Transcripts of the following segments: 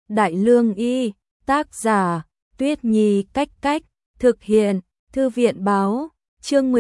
Đại Lương Y, tác giả, Tuyết Nhi Cách Cách, thực hiện, Thư viện báo, chương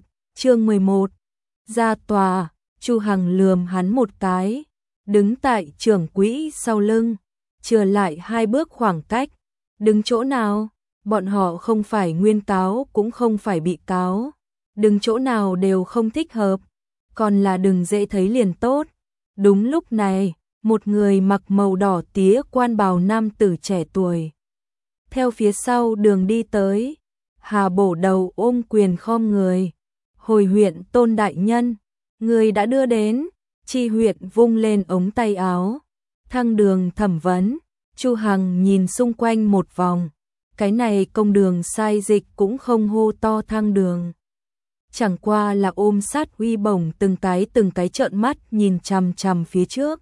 11, ra tòa, Chu Hằng lườm hắn một cái, đứng tại trưởng quỹ sau lưng, chừa lại 2 bước khoảng cách, đứng chỗ nào, bọn họ không phải nguyên cáo cũng không phải bị cáo, đứng chỗ nào đều không thích hợp, còn là đừng dễ thấy liền tốt. Đúng lúc này, một người mặc màu đỏ tía quan bào nam tử trẻ tuổi theo phía sau đường đi tới, Hà bổ đầu ôm quyền khom người, hồi huyện Tôn đại nhân, người đã đưa đến. Chi huyện vung lên ống tay áo, thăng đường thẩm vấn. Chu Hằng nhìn xung quanh một vòng, cái này công đường sai dịch cũng không hô to thăng đường, chẳng qua là ôm sát uy bổng từng cái trợn mắt nhìn chằm chằm phía trước.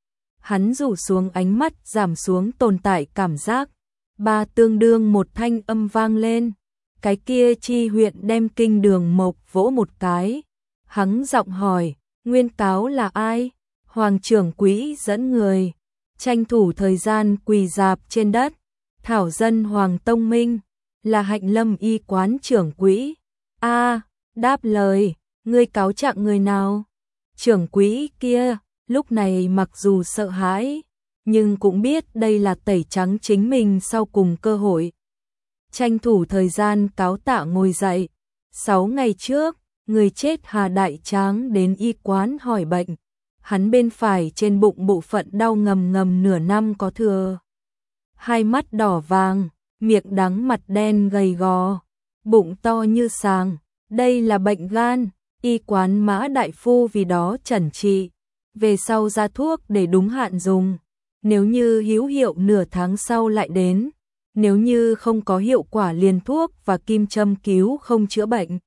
Hắn rủ xuống ánh mắt, giảm xuống tồn tại cảm giác. Ba tương đương một thanh âm vang lên, cái kia Chi huyện đem kinh đường mộc vỗ một cái, hắn giọng hỏi, nguyên cáo là ai? Hoàng trưởng quỹ dẫn người, tranh thủ thời gian quỳ dạp trên đất, thảo dân Hoàng Tông Minh, là Hạnh Lâm Y quán trưởng quỹ. A, đáp lời, ngươi cáo trạng người nào? Trưởng quỹ kia, lúc này mặc dù sợ hãi, nhưng cũng biết đây là tẩy trắng chính mình sau cùng cơ hội. Tranh thủ thời gian cáo tạ ngồi dậy. 6 ngày trước, người chết Hà Đại Tráng đến y quán hỏi bệnh. Hắn bên phải trên bụng bộ phận đau ngầm ngầm nửa năm có thừa. 2 mắt đỏ vàng, miệng đắng mặt đen gầy gò, bụng to như sàng. Đây là bệnh gan, y quán Mã đại phu vì đó chẩn trị. Về sau ra thuốc để đúng hạn dùng. Nếu như hữu hiệu nửa tháng sau lại đến. Nếu như không có hiệu quả liền thuốc và kim châm cứu không chữa bệnh.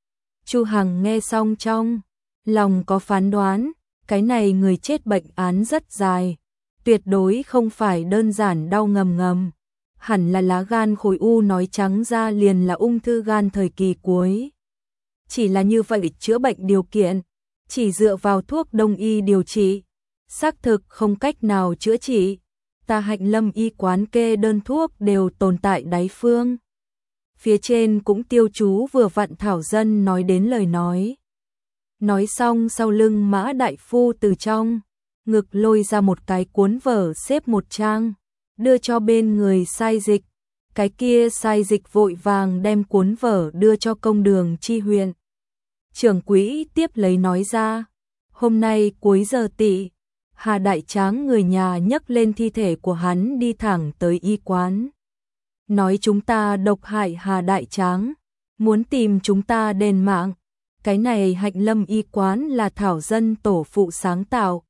Chu Hằng nghe xong trong lòng có phán đoán, cái này người chết bệnh án rất dài, tuyệt đối không phải đơn giản đau ngầm ngầm, hẳn là lá gan khối u, nói trắng ra liền là ung thư gan thời kỳ cuối. Chỉ là như vậy chữa bệnh điều kiện, chỉ dựa vào thuốc đông y điều trị, xác thực không cách nào chữa trị. Ta Hạnh Lâm Y quán kê đơn thuốc đều tồn tại đáy phương. Phía trên cũng tiêu chú vừa vặn thảo dân nói đến lời nói. Nói xong sau lưng Mã đại phu từ trong ngực lôi ra một cái cuốn vở xếp một trang, đưa cho bên người sai dịch. Cái kia sai dịch vội vàng đem cuốn vở đưa cho công đường Chi huyện. Trưởng quỹ tiếp lấy nói ra, hôm nay cuối giờ tỵ, Hà Đại Tráng người nhà nhấc lên thi thể của hắn đi thẳng tới y quán. Nói chúng ta độc hại Hà Đại Tráng, muốn tìm chúng ta đền mạng. Cái này Hạnh Lâm Y quán là thảo dân tổ phụ sáng tạo.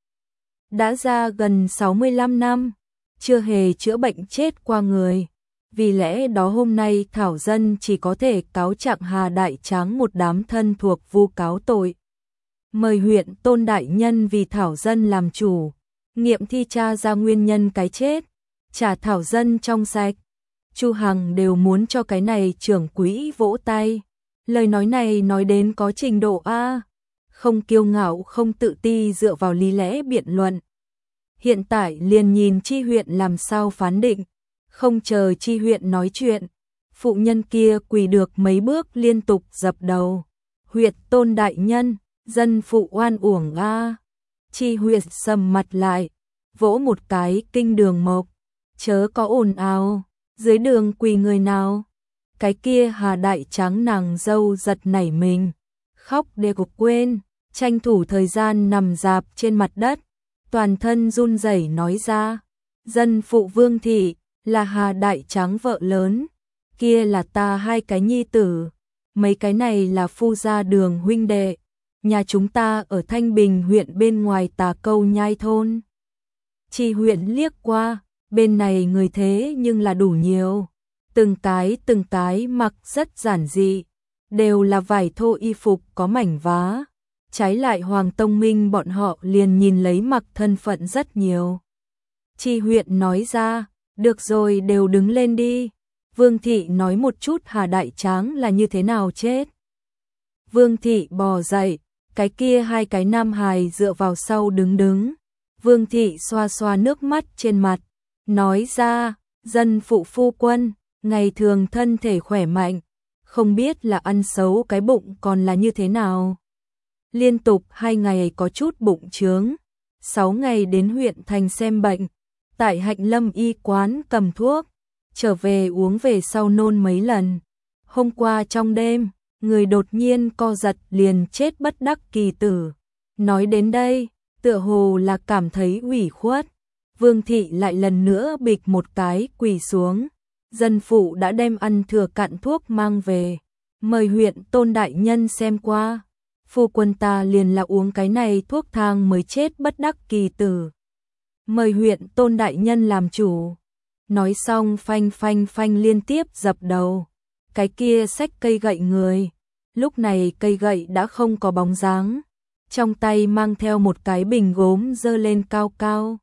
Đã ra gần 65 năm, chưa hề chữa bệnh chết qua người. Vì lẽ đó hôm nay thảo dân chỉ có thể cáo trạng Hà Đại Tráng một đám thân thuộc vu cáo tội. Mời huyện Tôn đại nhân vì thảo dân làm chủ, nghiệm thi tra ra nguyên nhân cái chết, trả thảo dân trong sạch. Chu Hằng đều muốn cho cái này trưởng quỹ vỗ tay. Lời nói này nói đến có trình độ A, không kiêu ngạo không tự ti, dựa vào lý lẽ biện luận. Hiện tại liền nhìn Chi huyện làm sao phán định. Không chờ Chi huyện nói chuyện, phụ nhân kia quỳ được mấy bước liên tục dập đầu. Huyện Tôn đại nhân, dân phụ oan uổng A. Chi huyện sầm mặt lại, vỗ một cái kinh đường mộc, chớ có ồn ào, dưới đường quỳ người nào? Cái kia Hà Đại Tráng nàng dâu giật nảy mình, khóc để cục quên, tranh thủ thời gian nằm dạp trên mặt đất, toàn thân run rẩy nói ra, dân phụ Vương thị là Hà Đại Tráng vợ lớn, kia là ta 2 cái nhi tử, mấy cái này là phu gia đường huynh đệ, nhà chúng ta ở Thanh Bình huyện bên ngoài Tà Câu Nhai thôn. Chi huyện liếc qua, bên này người thế nhưng là đủ nhiều, từng cái mặc rất giản dị, đều là vải thô y phục có mảnh vá. Trái lại Hoàng Tông Minh bọn họ liền nhìn lấy mặc thân phận rất nhiều. Chi huyện nói ra, được rồi đều đứng lên đi. Vương thị nói một chút Hà Đại Tráng là như thế nào chết. Vương thị bò dậy, cái kia 2 cái nam hài dựa vào sau đứng. Vương thị xoa xoa nước mắt trên mặt, nói ra, dân phụ phu quân, ngày thường thân thể khỏe mạnh, không biết là ăn xấu cái bụng còn là như thế nào. Liên tục 2 ngày có chút bụng chướng, 6 ngày đến huyện thành xem bệnh, tại Hạnh Lâm y quán cầm thuốc, trở về uống về sau nôn mấy lần. Hôm qua trong đêm, người đột nhiên co giật liền chết bất đắc kỳ tử. Nói đến đây, tựa hồ là cảm thấy ủy khuất. Vương thị lại lần nữa bịch một cái quỳ xuống. Dân phụ đã đem ăn thừa cạn thuốc mang về, mời huyện Tôn đại nhân xem qua. Phu quân ta liền là uống cái này thuốc thang mới chết bất đắc kỳ tử. Mời huyện Tôn đại nhân làm chủ. Nói xong phanh phanh phanh liên tiếp dập đầu. Cái kia xách cây gậy người. Lúc này cây gậy đã không có bóng dáng. Trong tay mang theo một cái bình gốm dơ lên cao cao.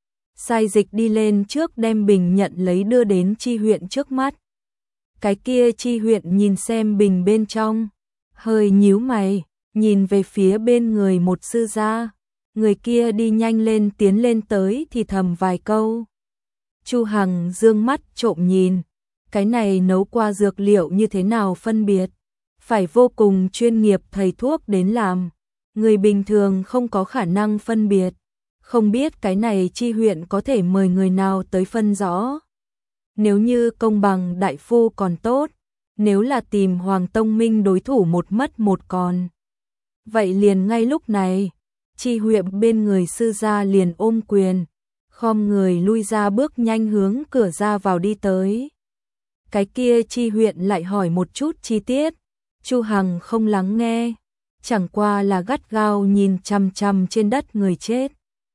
Sai dịch đi lên trước đem bình nhận lấy đưa đến Chi huyện trước mắt. Cái kia Chi huyện nhìn xem bình bên trong, hơi nhíu mày, nhìn về phía bên người một sư gia. Người kia đi nhanh lên tiến lên tới thì thầm vài câu. Chu Hằng dương mắt trộm nhìn, cái này nấu qua dược liệu như thế nào phân biệt, phải vô cùng chuyên nghiệp thầy thuốc đến làm, người bình thường không có khả năng phân biệt. Không biết cái này Chi huyện có thể mời người nào tới phân rõ. Nếu như công bằng đại phu còn tốt, nếu là tìm Hoàng Tông Minh đối thủ một mất một còn. Vậy liền ngay lúc này, Chi huyện bên người sư gia liền ôm quyền, khom người lui ra bước nhanh hướng cửa ra vào đi tới. Cái kia Chi huyện lại hỏi một chút chi tiết, Chu Hằng không lắng nghe, chẳng qua là gắt gao nhìn chằm chằm trên đất người chết.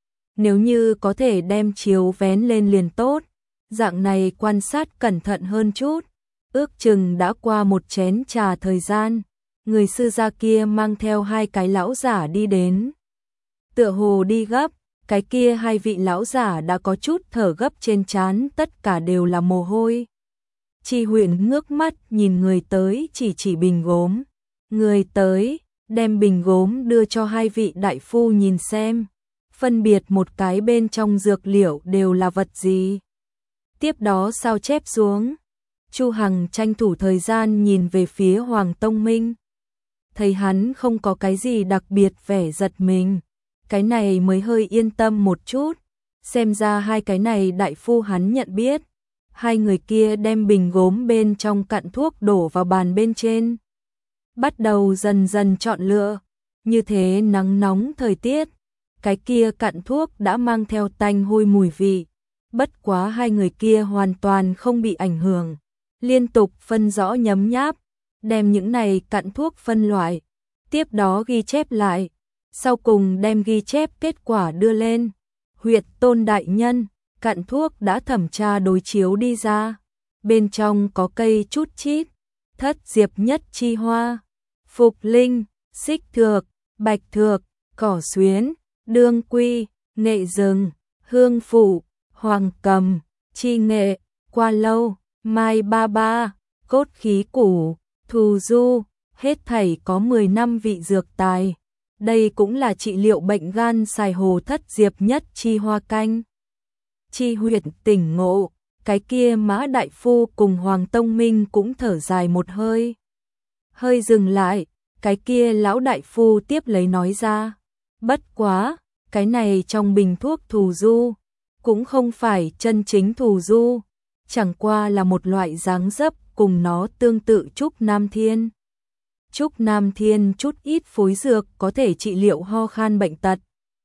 Nếu như có thể đem chiếu vén lên liền tốt, dạng này quan sát cẩn thận hơn chút. Ước chừng đã qua một chén trà thời gian, người sư gia kia mang theo 2 cái lão giả đi đến. Tựa hồ đi gấp, cái kia 2 vị lão giả đã có chút thở gấp trên trán, tất cả đều là mồ hôi. Chi huyện ngước mắt nhìn người tới, chỉ bình gốm. Người tới, đem bình gốm đưa cho 2 vị đại phu nhìn xem, phân biệt một cái bên trong dược liệu đều là vật gì. Tiếp đó sao chép xuống. Chu Hằng tranh thủ thời gian nhìn về phía Hoàng Tông Minh. Thấy hắn không có cái gì đặc biệt vẻ giật mình, cái này mới hơi yên tâm một chút. Xem ra 2 cái này đại phu hắn nhận biết. 2 người kia đem bình gốm bên trong cặn thuốc đổ vào bàn bên trên. Bắt đầu dần dần chọn lựa. Như thế nắng nóng thời tiết, cái kia cặn thuốc đã mang theo tanh hôi mùi vị. Bất quá 2 người kia hoàn toàn không bị ảnh hưởng. Liên tục phân rõ nhấm nháp, đem những này cặn thuốc phân loại, tiếp đó ghi chép lại, sau cùng đem ghi chép kết quả đưa lên. Huyện Tôn đại nhân, cặn thuốc đã thẩm tra đối chiếu đi ra, bên trong có cây chút chít, thất diệp nhất chi hoa, phục linh, xích thược, bạch thược, cỏ xuyến, đương quy, nghệ rừng, hương phụ, hoàng cầm, chi nghệ, qua lâu, mai ba ba, cốt khí củ, thù du, hết thảy có 10 năm vị dược tài. Đây cũng là trị liệu bệnh gan xài hồ thất diệp nhất chi hoa canh. Chi huyện tỉnh ngộ, cái kia Mã đại phu cùng Hoàng Tông Minh cũng thở dài một hơi. Hơi dừng lại, cái kia lão đại phu tiếp lấy nói ra. Bất quá, cái này trong bình thuốc thù du, cũng không phải chân chính thù du, chẳng qua là một loại dáng dấp cùng nó tương tự trúc nam thiên. Trúc nam thiên chút ít phối dược có thể trị liệu ho khan bệnh tật.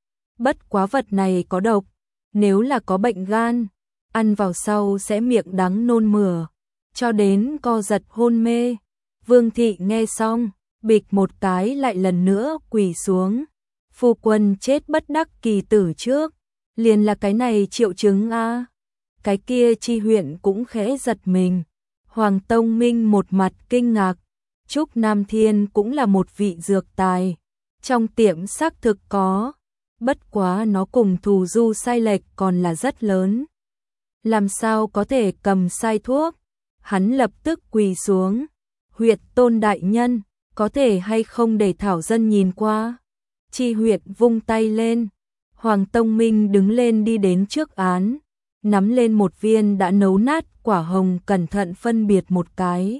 Bất quá vật này có độc, nếu là có bệnh gan, ăn vào sau sẽ miệng đắng nôn mửa, cho đến co giật hôn mê. Vương thị nghe xong, bịch một cái lại lần nữa quỳ xuống. Phu quân chết bất đắc kỳ tử trước, liền là cái này triệu chứng a. Cái kia Chi huyện cũng khẽ giật mình. Hoàng Tông Minh một mặt kinh ngạc. Trúc Nam Thiên cũng là một vị dược tài, trong tiệm xác thực có, bất quá nó cùng thù du sai lệch còn là rất lớn. Làm sao có thể cầm sai thuốc? Hắn lập tức quỳ xuống. Huyện Tôn đại nhân, có thể hay không để thảo dân nhìn qua? Chi huyện vung tay lên. Hoàng Tông Minh đứng lên đi đến trước án, nắm lên một viên đã nấu nát quả hồng cẩn thận phân biệt một cái.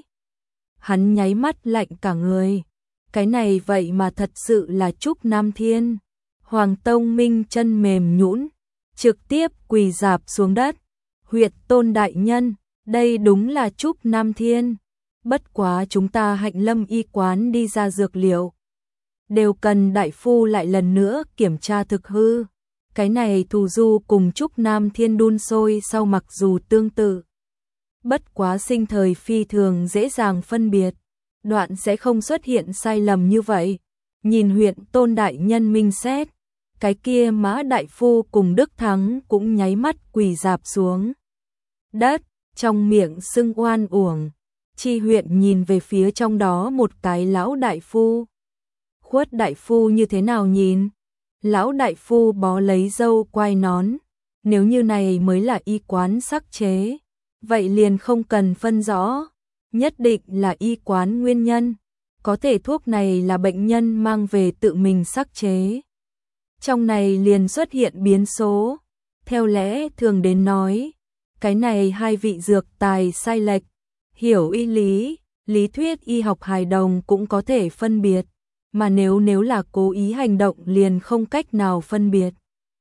Hắn nháy mắt lạnh cả người. Cái này vậy mà thật sự là Trúc Nam Thiên. Hoàng Tông Minh chân mềm nhũn, trực tiếp quỳ rạp xuống đất. Huyệt Tôn đại nhân, đây đúng là Trúc Nam Thiên. Bất quá chúng ta Hạnh Lâm y quán đi ra dược liệu, đều cần đại phu lại lần nữa kiểm tra thực hư. Cái này thù du cùng Trúc Nam Thiên đun sôi sau mặc dù tương tự, bất quá sinh thời phi thường dễ dàng phân biệt, đoạn sẽ không xuất hiện sai lầm như vậy. Nhìn huyện Tôn đại nhân minh xét, cái kia Mã đại phu cùng Đức Thắng cũng nháy mắt quỳ rạp xuống đất, trong miệng sưng oan uổng. Chi huyện nhìn về phía trong đó một cái lão đại phu. Khuất đại phu như thế nào nhìn? Lão đại phu bó lấy râu quai nón. Nếu như này mới là y quán sắc chế, vậy liền không cần phân rõ. Nhất định là y quán nguyên nhân. Có thể thuốc này là bệnh nhân mang về tự mình sắc chế. Trong này liền xuất hiện biến số. Theo lẽ thường đến nói, cái này hai vị dược tài sai lệch. Hiểu y lý, lý thuyết y học hài đồng cũng có thể phân biệt, mà nếu là cố ý hành động liền không cách nào phân biệt.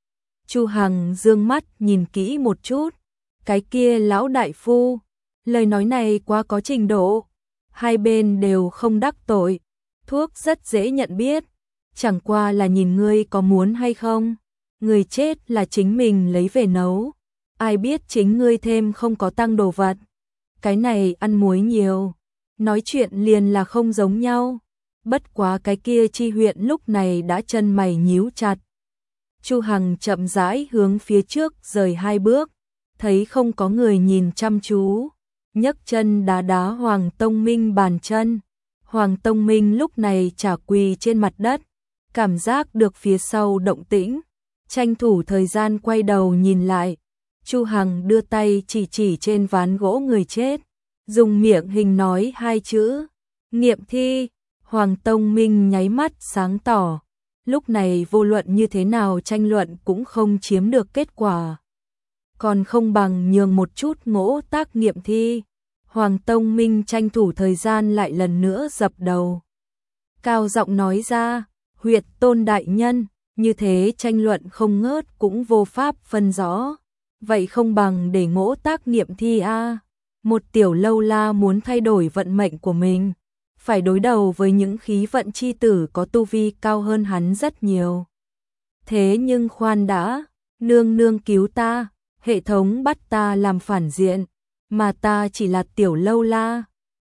Chu Hằng dương mắt nhìn kỹ một chút, cái kia lão đại phu, lời nói này quá có trình độ, hai bên đều không đắc tội, thuốc rất dễ nhận biết, chẳng qua là nhìn ngươi có muốn hay không, người chết là chính mình lấy về nấu, ai biết chính ngươi thêm không có tăng đồ vật. Cái này ăn muối nhiều, nói chuyện liền là không giống nhau. Bất quá cái kia Chi huyện lúc này đã chân mày nhíu chặt. Chu Hằng chậm rãi hướng phía trước rời hai bước, thấy không có người nhìn chăm chú, nhấc chân đá đá Hoàng Tông Minh bàn chân. Hoàng Tông Minh lúc này chả quỳ trên mặt đất, cảm giác được phía sau động tĩnh, tranh thủ thời gian quay đầu nhìn lại. Chu Hằng đưa tay chỉ trên ván gỗ người chết, dùng miệng hình nói hai chữ, nghiệm thi. Hoàng Tông Minh nháy mắt sáng tỏ, lúc này vô luận như thế nào tranh luận cũng không chiếm được kết quả. Còn không bằng nhường một chút ngỗ tác nghiệm thi. Hoàng Tông Minh tranh thủ thời gian lại lần nữa dập đầu. Cao giọng nói ra, huyệt Tôn đại nhân, như thế tranh luận không ngớt cũng vô pháp phân rõ. Vậy không bằng để ngỗ tác nghiệm thi a. Một tiểu lâu la muốn thay đổi vận mệnh của mình, phải đối đầu với những khí vận chi tử có tu vi cao hơn hắn rất nhiều. Thế nhưng khoan đã, nương nương cứu ta, hệ thống bắt ta làm phản diện, mà ta chỉ là tiểu lâu la,